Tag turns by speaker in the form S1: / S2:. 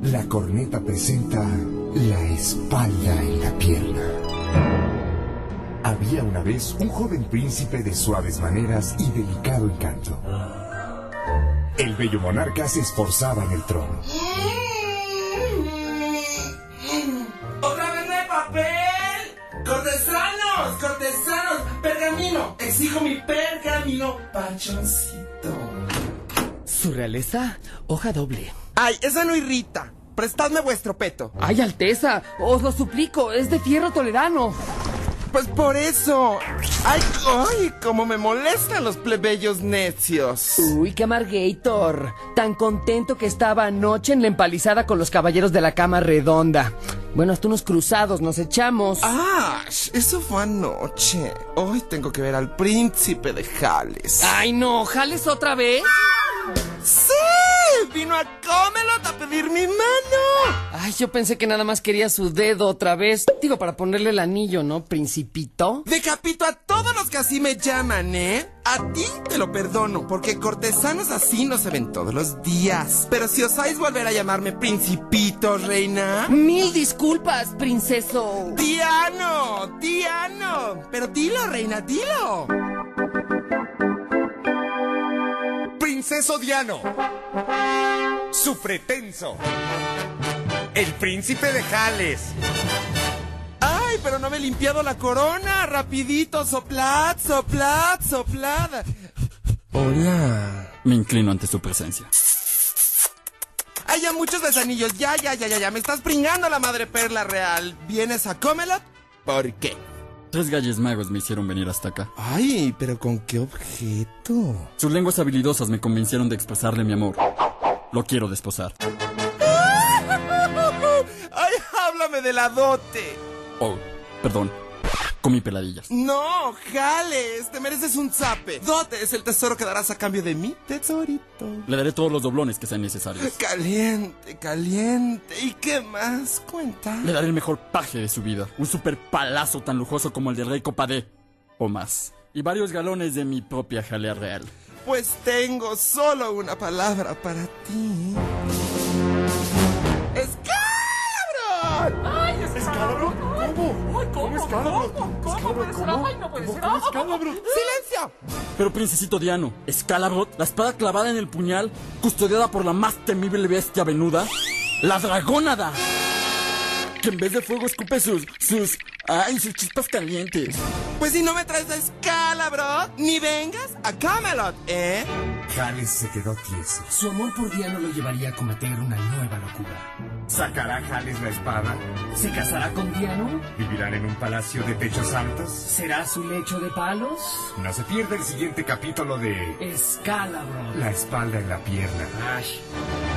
S1: La corneta presenta la espalda en la pierna. Había una vez un joven príncipe de suaves maneras y delicado encanto. El bello monarca se esforzaba en el trono.
S2: ¡Otra vez no hay papel! ¡Cortesanos! ¡Cortesanos! ¡Pergamino! ¡Exijo mi pergamino! ¡Pachoncito!
S3: ¿Su realeza? Hoja doble.
S2: ¡Ay, esa no irrita! ¡Prestadme vuestro peto!
S3: ¡Ay, Alteza! ¡Os lo suplico! ¡Es de fierro toledano!
S2: Pues por eso. ¡Ay, cómo me molestan los plebeyos necios!
S3: ¡Uy, qué amargator! Tan contento que estaba anoche en la empalizada con los caballeros de la cama redonda. Bueno, hasta unos cruzados nos echamos.
S2: ¡Ah! Eso fue anoche. Hoy tengo que ver al príncipe de Jales.
S3: ¡Ay, no! ¿Jales otra vez?
S2: ¡Sí! ¡Vino a Camelot a pedir mi mano!
S3: Ay, yo pensé que nada más quería su dedo otra vez. Digo, para ponerle el anillo, ¿no, principito?
S2: Decapito a todos los que así me llaman, ¿eh? A ti te lo perdono, porque cortesanos así no se ven todos los días. Pero si osáis volver a llamarme principito, reina...
S3: ¡Mil disculpas, princeso!
S2: ¡Diano! Pero dilo, reina, dilo.
S1: Princeso Diano, su pretenso, el príncipe de Jales.
S2: ¡Ay, pero no me he limpiado la corona! ¡Rapidito! ¡Soplad! Hola.
S4: Me inclino ante su presencia.
S2: ¡Ay, ya muchos besanillos! ¡Ya! ¡Me estás pringando la madre perla real! ¿Vienes a Camelot? ¿Por qué?
S4: 3 galles magos me hicieron venir hasta acá.
S2: ¡Ay, pero con qué objeto!
S4: Sus lenguas habilidosas me convencieron de expresarle mi amor. Lo quiero desposar.
S2: ¡Ay, háblame de la dote!
S4: Oh, perdón. Comí peladillas.
S2: ¡No, Jales! Te mereces un zape. Dote es el tesoro que darás a cambio de mi tesorito.
S4: Le daré todos los doblones que sean necesarios.
S2: Caliente. ¿Y qué más? Cuenta.
S4: Le daré el mejor paje de su vida. Un super palazo tan lujoso como el del rey Copadé. O más. Y varios galones de mi propia jalea real.
S2: Pues tengo solo una palabra para ti. ¡Escalabro!
S3: ¡Ay,
S1: ¿Escalabro? ¿Cómo?
S3: ¿Cómo
S1: escalabro?
S3: ¿Cómo? ¡Ay, no puede ser!
S1: ¿Escalabro?
S2: ¡Silencio!
S4: Pero princesito Diano, Escalabrot, la espada clavada en el puñal, custodiada por la más temible bestia venuda, la dragónada, que en vez de fuego escupe sus chispas calientes.
S2: Pues si no me traes a Escalabro, ni vengas a Camelot, ¿eh?
S1: Jales se quedó tieso.
S5: Su amor por Diano lo llevaría a cometer una nueva locura.
S1: ¿Sacará Jales la espada?
S5: ¿Se casará con Diano?
S1: ¿Vivirán en un palacio de techos altos?
S5: ¿Será su lecho de palos?
S1: No se pierda el siguiente capítulo de
S5: Escalabro.
S1: La espalda en la pierna.
S5: Ay.